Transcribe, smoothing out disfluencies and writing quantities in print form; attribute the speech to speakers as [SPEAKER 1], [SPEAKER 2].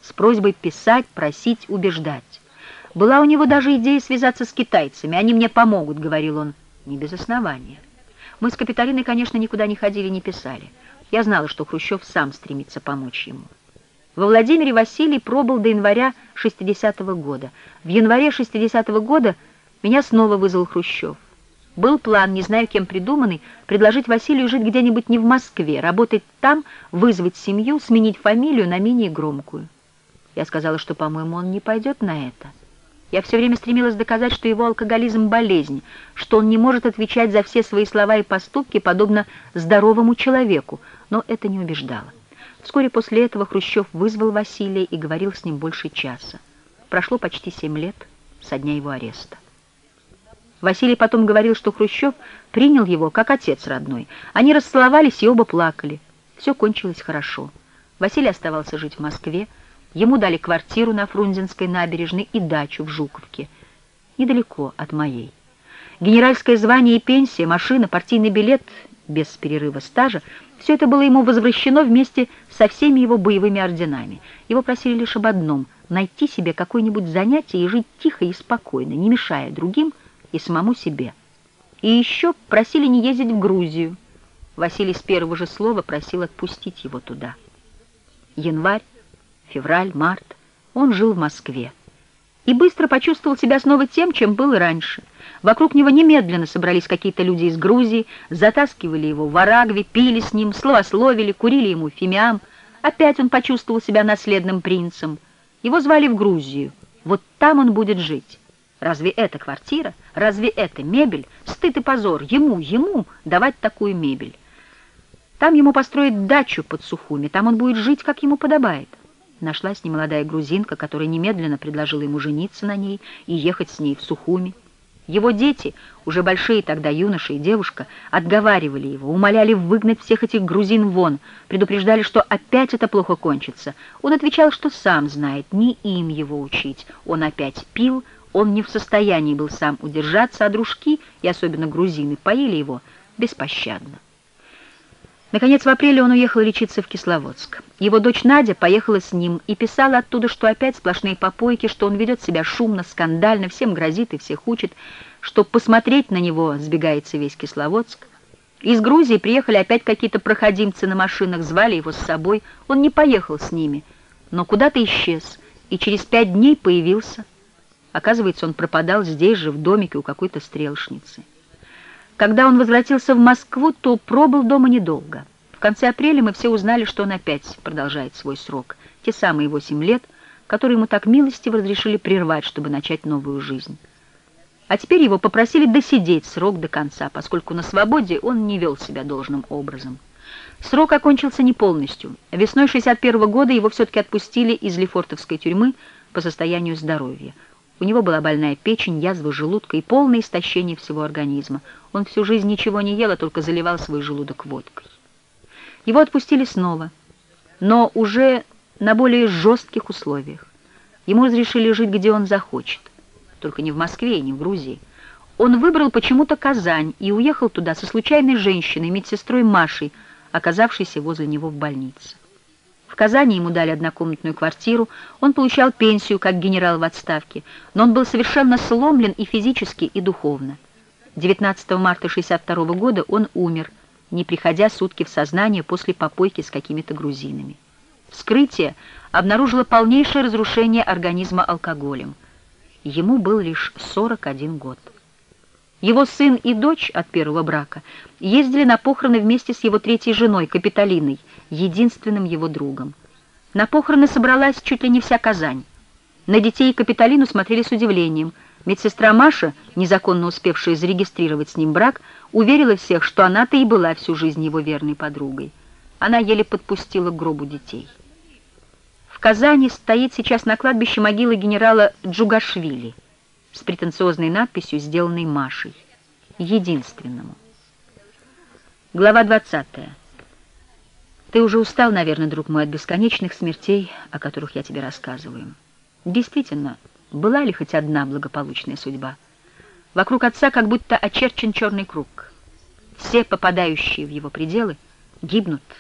[SPEAKER 1] с просьбой писать, просить, убеждать. Была у него даже идея связаться с китайцами. «Они мне помогут», — говорил он, не без основания. Мы с Капитолиной, конечно, никуда не ходили, не писали. Я знала, что Хрущев сам стремится помочь ему. Во Владимире Василий пробыл до января 60-го года. В январе 60-го года меня снова вызвал Хрущев. Был план, не знаю кем придуманный, предложить Василию жить где-нибудь не в Москве, работать там, вызвать семью, сменить фамилию на менее громкую. Я сказала, что, по-моему, он не пойдет на это. Я все время стремилась доказать, что его алкоголизм — болезнь, что он не может отвечать за все свои слова и поступки, подобно здоровому человеку, но это не убеждало. Вскоре после этого Хрущев вызвал Василия и говорил с ним больше часа. Прошло почти 7 лет со дня его ареста. Василий потом говорил, что Хрущев принял его как отец родной. Они расцеловались и оба плакали. Все кончилось хорошо. Василий оставался жить в Москве. Ему дали квартиру на Фрунзенской набережной и дачу в Жуковке, недалеко от моей. Генеральское звание и пенсия, машина, партийный билет без перерыва стажа — все это было ему возвращено вместе со всеми его боевыми орденами. Его просили лишь об одном — найти себе какое-нибудь занятие и жить тихо и спокойно, не мешая другим и самому себе. И еще просили не ездить в Грузию. Василий с первого же слова просил отпустить его туда. Январь, февраль, март. Он жил в Москве. И быстро почувствовал себя снова тем, чем был и раньше. Вокруг него немедленно собрались какие-то люди из Грузии, затаскивали его в Арагве, пили с ним, словословили, курили ему фимиам. Опять он почувствовал себя наследным принцем. Его звали в Грузию. Вот там он будет жить. Разве это квартира? Разве это мебель? Стыд и позор. Ему давать такую мебель. Там ему построят дачу под Сухуми. Там он будет жить, как ему подобает. Нашлась немолодая грузинка, которая немедленно предложила ему жениться на ней и ехать с ней в Сухуми. Его дети, уже большие тогда юноша и девушка, отговаривали его, умоляли выгнать всех этих грузин вон, предупреждали, что опять это плохо кончится. Он отвечал, что сам знает, не им его учить. Он опять пил, он не в состоянии был сам удержаться, а дружки, и особенно грузины, поили его беспощадно. Наконец, в апреле он уехал лечиться в Кисловодск. Его дочь Надя поехала с ним и писала оттуда, что опять сплошные попойки, что он ведет себя шумно, скандально, всем грозит и всех учит, что посмотреть на него сбегается весь Кисловодск. Из Грузии приехали опять какие-то проходимцы на машинах, звали его с собой. Он не поехал с ними, но куда-то исчез, и через 5 дней появился. Оказывается, он пропадал здесь же, в домике у какой-то стрелочницы. Когда он возвратился в Москву, то пробыл дома недолго. В конце апреля мы все узнали, что он опять продолжает свой срок. Те самые 8 лет, которые ему так милостиво разрешили прервать, чтобы начать новую жизнь. А теперь его попросили досидеть срок до конца, поскольку на свободе он не вел себя должным образом. Срок окончился не полностью. Весной 61 года его все-таки отпустили из Лефортовской тюрьмы по состоянию здоровья. У него была больная печень, язва желудка и полное истощение всего организма. Он всю жизнь ничего не ел, а только заливал свой желудок водкой. Его отпустили снова, но уже на более жестких условиях. Ему разрешили жить, где он захочет, только не в Москве и не в Грузии. Он выбрал почему-то Казань и уехал туда со случайной женщиной, медсестрой Машей, оказавшейся возле него в больнице. В Казани ему дали однокомнатную квартиру, он получал пенсию как генерал в отставке, но он был совершенно сломлен и физически, и духовно. 19 марта 1962 года он умер, не приходя сутки в сознание после попойки с какими-то грузинами. Вскрытие обнаружило полнейшее разрушение организма алкоголем. Ему был лишь 41 год. Его сын и дочь от первого брака ездили на похороны вместе с его третьей женой, Капитолиной, единственным его другом. На похороны собралась чуть ли не вся Казань. На детей и Капитолину смотрели с удивлением. Медсестра Маша, незаконно успевшая зарегистрировать с ним брак, уверила всех, что она-то и была всю жизнь его верной подругой. Она еле подпустила к гробу детей. В Казани стоит сейчас на кладбище могила генерала Джугашвили с претенциозной надписью, сделанной Машей, единственному. Глава 20. Ты уже устал, наверное, друг мой, от бесконечных смертей, о которых я тебе рассказываю. Действительно, была ли хоть одна благополучная судьба? Вокруг отца как будто очерчен черный круг. Все попадающие в его пределы гибнут